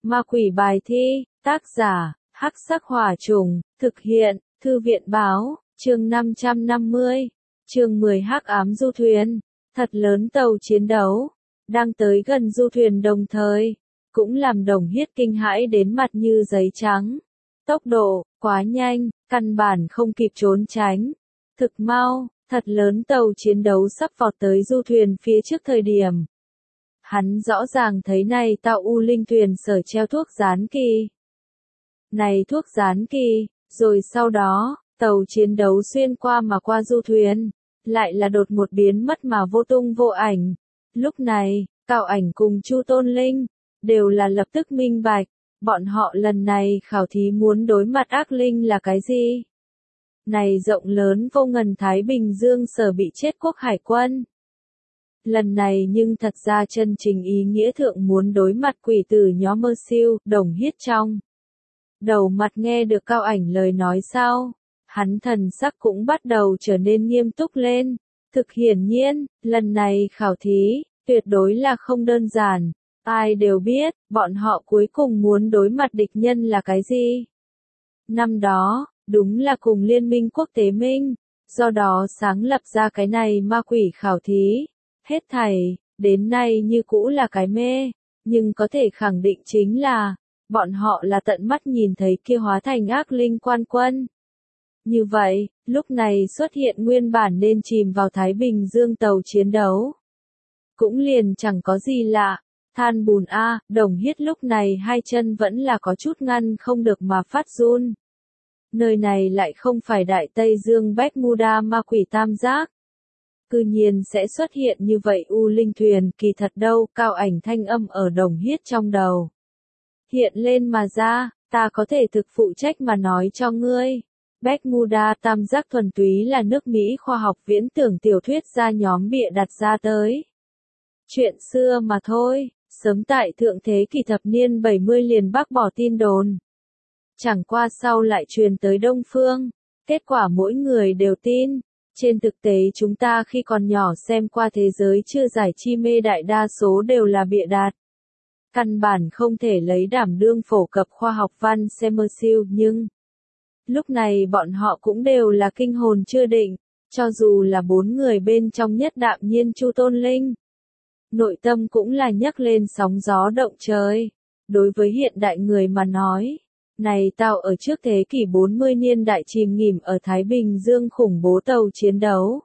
Ma quỷ bài thi, tác giả, Hắc Sắc Hỏa Trùng, thực hiện, Thư viện báo, chương 550, chương 10 Hắc Ám Du Thuyền, thật lớn tàu chiến đấu, đang tới gần du thuyền đồng thời, cũng làm Đồng Hiết kinh hãi đến mặt như giấy trắng. Tốc độ, quá nhanh, căn bản không kịp trốn tránh. Thực mau, thật lớn tàu chiến đấu sắp vọt tới du thuyền phía trước thời điểm. Hắn rõ ràng thấy này tạo u linh thuyền sở treo thuốc dán kỳ. Này thuốc dán kỳ, rồi sau đó, tàu chiến đấu xuyên qua mà qua du thuyền, lại là đột một biến mất mà vô tung vô ảnh. Lúc này, Cao Ảnh cùng Chu Tôn Linh, đều là lập tức minh bạch, bọn họ lần này khảo thí muốn đối mặt ác linh là cái gì? Này rộng lớn vô ngần Thái Bình Dương sở bị chết quốc hải quân. Lần này nhưng thật ra chân chính ý nghĩa thượng muốn đối mặt quỷ tử nhóm Mơ Siêu, Đồng Hiết trong. Đầu mặt nghe được Cao Ảnh lời nói sau, hắn thần sắc cũng bắt đầu trở nên nghiêm túc lên. Thực hiển nhiên, lần này khảo thí, tuyệt đối là không đơn giản. Ai đều biết, bọn họ cuối cùng muốn đối mặt địch nhân là cái gì? Năm đó, đúng là cùng Liên minh quốc tế Minh, do đó sáng lập ra cái này ma quỷ khảo thí. Hết thảy, đến nay như cũ là cái mê, nhưng có thể khẳng định chính là, bọn họ là tận mắt nhìn thấy kia hóa thành ác linh quan quân. Như vậy, lúc này xuất hiện nguyên bản nên chìm vào Thái Bình Dương tàu chiến đấu. Cũng liền chẳng có gì lạ, than bùn a, Đồng Hiết lúc này hai chân vẫn là có chút ngăn không được mà phát run. Nơi này lại không phải Đại Tây Dương Bermuda ma quỷ tam giác. Cư nhiên sẽ xuất hiện như vậy u linh thuyền, kỳ thật đâu, Cao Ảnh thanh âm ở Đồng Hiết trong đầu. Hiện lên mà ra, ta có thể thực phụ trách mà nói cho ngươi. Bermuda tam giác thuần túy là nước Mỹ khoa học viễn tưởng tiểu thuyết gia nhóm bịa đặt ra tới. Chuyện xưa mà thôi, sớm tại thượng thế kỷ thập niên 70 liền bác bỏ tin đồn. Chẳng qua sau lại truyền tới Đông Phương, kết quả mỗi người đều tin. Trên thực tế chúng ta khi còn nhỏ xem qua thế giới chưa giải chi mê đại đa số đều là bịa đặt. Căn bản không thể lấy đảm đương phổ cập khoa học văn xem Mơ Siêu, nhưng lúc này bọn họ cũng đều là kinh hồn chưa định, cho dù là bốn người bên trong nhất đạm nhiên Chu Tôn Linh. Nội tâm cũng là nhấc lên sóng gió động trời. Đối với hiện đại người mà nói, này tao ở trước thế kỷ 40 niên đại chìm nghỉm ở Thái Bình Dương khủng bố tàu chiến đấu.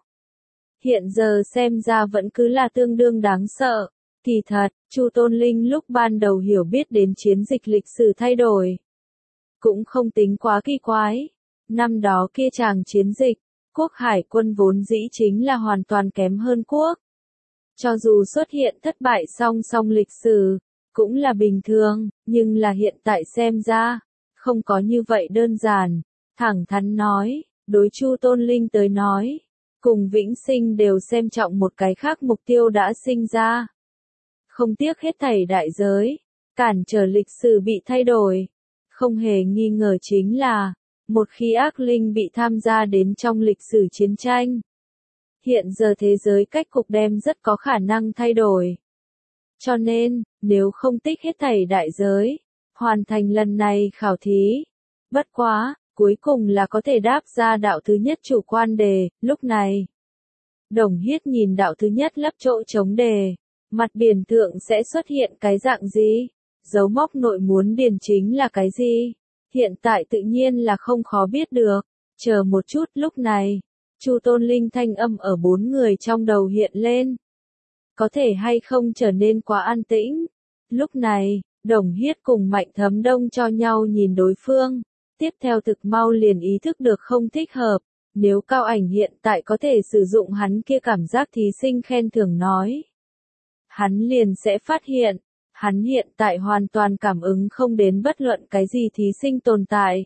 Hiện giờ xem ra vẫn cứ là tương đương đáng sợ. Kỳ thật, Chu Tôn Linh lúc ban đầu hiểu biết đến chiến dịch lịch sử thay đổi. Cũng không tính quá kỳ quái. Năm đó kia chàng chiến dịch, quốc hải quân vốn dĩ chính là hoàn toàn kém hơn quốc. Cho dù xuất hiện thất bại song song lịch sử, cũng là bình thường, nhưng là hiện tại xem ra, không có như vậy đơn giản. Thẳng thắn nói, đối Chu Tôn Linh tới nói, cùng vĩnh sinh đều xem trọng một cái khác mục tiêu đã sinh ra. Không tiếc hết thảy đại giới, cản trở lịch sử bị thay đổi. Không hề nghi ngờ chính là, một khi ác linh bị tham gia đến trong lịch sử chiến tranh, hiện giờ thế giới cách cục đem rất có khả năng thay đổi. Cho nên, nếu không tích hết thảy đại giới, hoàn thành lần này khảo thí, bất quá, cuối cùng là có thể đáp ra đạo thứ nhất chủ quan đề. Lúc này, Đồng Hiết nhìn đạo thứ nhất lấp chỗ trống đề, mặt biển thượng sẽ xuất hiện cái dạng gì? Dấu mốc nội muốn điền chính là cái gì? Hiện tại tự nhiên là không khó biết được. Chờ một chút, lúc này, Chu Tôn Linh thanh âm ở bốn người trong đầu hiện lên. Có thể hay không trở nên quá an tĩnh? Lúc này, Đồng Hiết cùng Mạnh Thấm Đông cho nhau nhìn đối phương. Tiếp theo thực mau liền ý thức được không thích hợp. Nếu Cao Ảnh hiện tại có thể sử dụng hắn kia cảm giác thí sinh khen thưởng nói, hắn liền sẽ phát hiện, hắn hiện tại hoàn toàn cảm ứng không đến bất luận cái gì thí sinh tồn tại.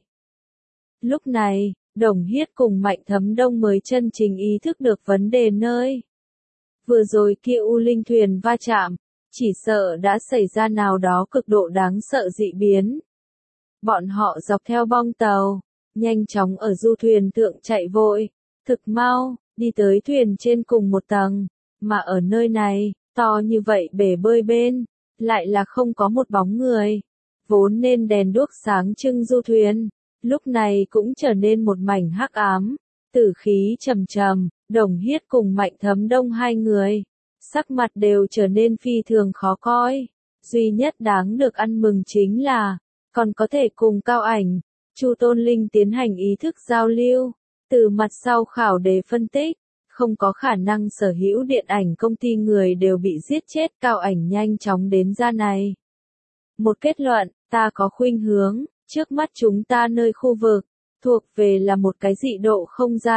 Lúc này, Đồng Hiết cùng Mạnh Thấm Đông mới chân chính ý thức được vấn đề nơi. Vừa rồi kia u linh thuyền va chạm, chỉ sợ đã xảy ra nào đó cực độ đáng sợ dị biến. Bọn họ dọc theo bong tàu, nhanh chóng ở du thuyền thượng chạy vội, thực mau, đi tới thuyền trên cùng một tầng, mà ở nơi này, to như vậy bể bơi bên, lại là không có một bóng người. vốn nên đèn đuốc sáng trưng du thuyền, lúc này cũng trở nên một mảnh hắc ám, tử khí trầm trầm. Đồng Hiết cùng Mạnh Thấm Đông hai người, sắc mặt đều trở nên phi thường khó coi. Duy nhất đáng được ăn mừng chính là, còn có thể cùng Cao Ảnh, Chu Tôn Linh tiến hành ý thức giao lưu, từ mặt sau khảo đề phân tích, không có khả năng sở hữu điện ảnh công ty người đều bị giết chết. Cao Ảnh nhanh chóng đến ra này. Một kết luận, ta có khuynh hướng, trước mắt chúng ta nơi khu vực, thuộc về là một cái dị độ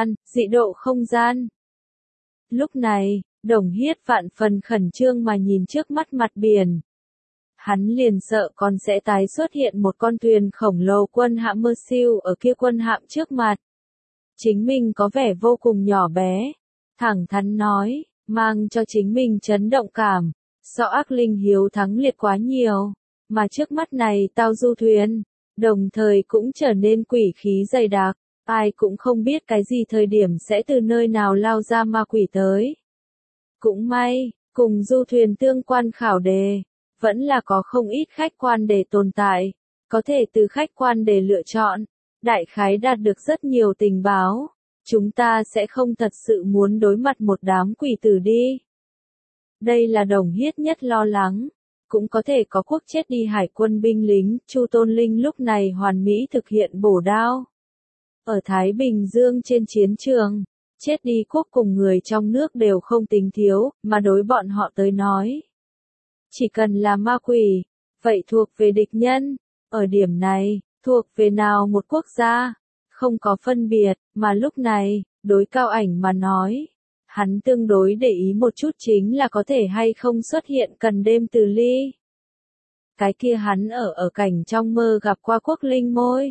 không gian. Lúc này, Đồng Hiết vạn phần khẩn trương mà nhìn trước mắt mặt biển. Hắn liền sợ còn sẽ tái xuất hiện một con thuyền khổng lồ quân hạm Mersiu ở kia quân hạm trước mặt. Chính mình có vẻ vô cùng nhỏ bé, thẳng thắn nói, mang cho chính mình chấn động cảm, so ác linh hiếu thắng liệt quá nhiều, mà trước mắt này tao du thuyền, đồng thời cũng trở nên quỷ khí dày đặc, ai cũng không biết cái gì thời điểm sẽ từ nơi nào lao ra ma quỷ tới. Cũng may, cùng du thuyền tương quan khảo đề, vẫn là có không ít khách quan đề tồn tại, có thể từ khách quan đề lựa chọn, đại khái đạt được rất nhiều tình báo, chúng ta sẽ không thật sự muốn đối mặt một đám quỷ tử đi. Đây là Đồng Hiết nhất lo lắng, cũng có thể có quốc chết đi hải quân binh lính. Chu Tôn Linh lúc này hoàn mỹ thực hiện bổ đao. Ở Thái Bình Dương trên chiến trường, chết đi quốc cùng người trong nước đều không tính thiếu, mà đối bọn họ tới nói, chỉ cần là ma quỷ, vậy thuộc về địch nhân. Ở điểm này, thuộc về nào một quốc gia, không có phân biệt, mà lúc này, đối Cao Ảnh mà nói, hắn tương đối để ý một chút chính là có thể hay không xuất hiện cần đêm từ ly. Cái kia hắn ở cảnh trong mơ gặp qua quốc linh môi.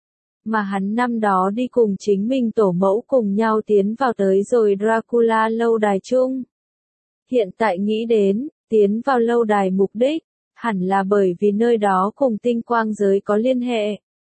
Mà hắn năm đó đi cùng chính mình tổ mẫu cùng nhau tiến vào tới rồi Dracula lâu đài chung. Hiện tại nghĩ đến, tiến vào lâu đài mục đích, hẳn là bởi vì nơi đó cùng tinh quang giới có liên hệ.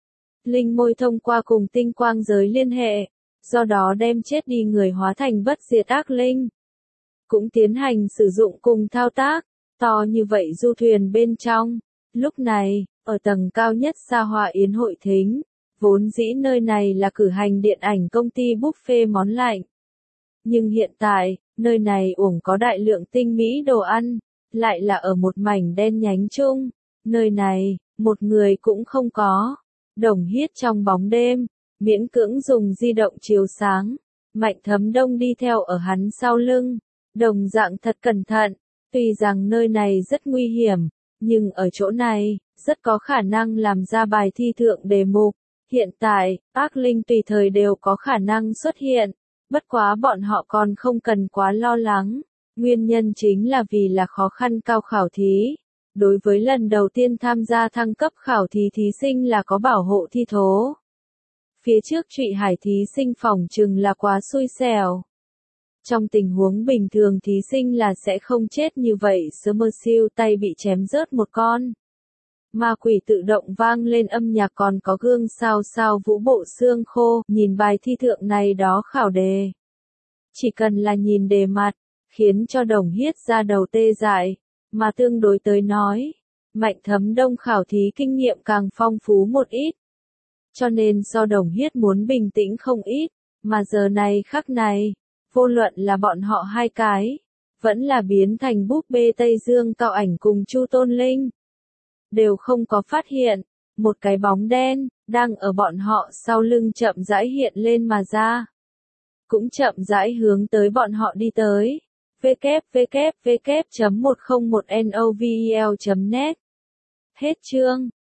Linh môi thông qua cùng tinh quang giới liên hệ, do đó đem chết đi người hóa thành bất diệt ác linh. Cũng tiến hành sử dụng cùng thao tác, to như vậy du thuyền bên trong. Lúc này, ở tầng cao nhất xa hoa yến hội thính, vốn dĩ nơi này là cử hành điện ảnh công ty buffet món lạnh. Nhưng hiện tại, nơi này uổng có đại lượng tinh mỹ đồ ăn, lại là ở một mảnh đen nhánh chung. Nơi này, một người cũng không có. Đồng Hiết trong bóng đêm, miễn cưỡng dùng di động chiếu sáng. Mạnh Thấm Đông đi theo ở hắn sau lưng, đồng dạng thật cẩn thận. Tuy rằng nơi này rất nguy hiểm, nhưng ở chỗ này, rất có khả năng làm ra bài thi thượng đề mục. Hiện tại, ác linh tùy thời đều có khả năng xuất hiện, bất quá bọn họ còn không cần quá lo lắng. Nguyên nhân chính là vì là khó khăn cao khảo thí. Đối với lần đầu tiên tham gia thăng cấp khảo thí thí sinh là có bảo hộ thi thố. Phía trước Trụy Hải thí sinh phỏng chừng là quá xui xẻo. Trong tình huống bình thường thí sinh là sẽ không chết như vậy, Mersiu tay bị chém rớt một con. Ma quỷ tự động vang lên âm nhạc, còn có gương sao sao vũ bộ xương khô. Nhìn bài thi thượng này đó khảo đề, chỉ cần là nhìn đề mặt, khiến cho Đồng Hiết ra đầu tê dại. Mà tương đối tới nói, Mạnh Thấm Đông khảo thí kinh nghiệm càng phong phú một ít. Cho nên so Đồng Hiết muốn bình tĩnh không ít, mà giờ này khắc này, vô luận là bọn họ hai cái, vẫn là biến thành búp bê Tây Dương Cao Ảnh cùng Chu Tôn Linh, đều không có phát hiện, một cái bóng đen, đang ở bọn họ sau lưng chậm rãi hiện lên mà ra. Cũng chậm rãi hướng tới bọn họ đi tới. www.101novel.net. Hết chương.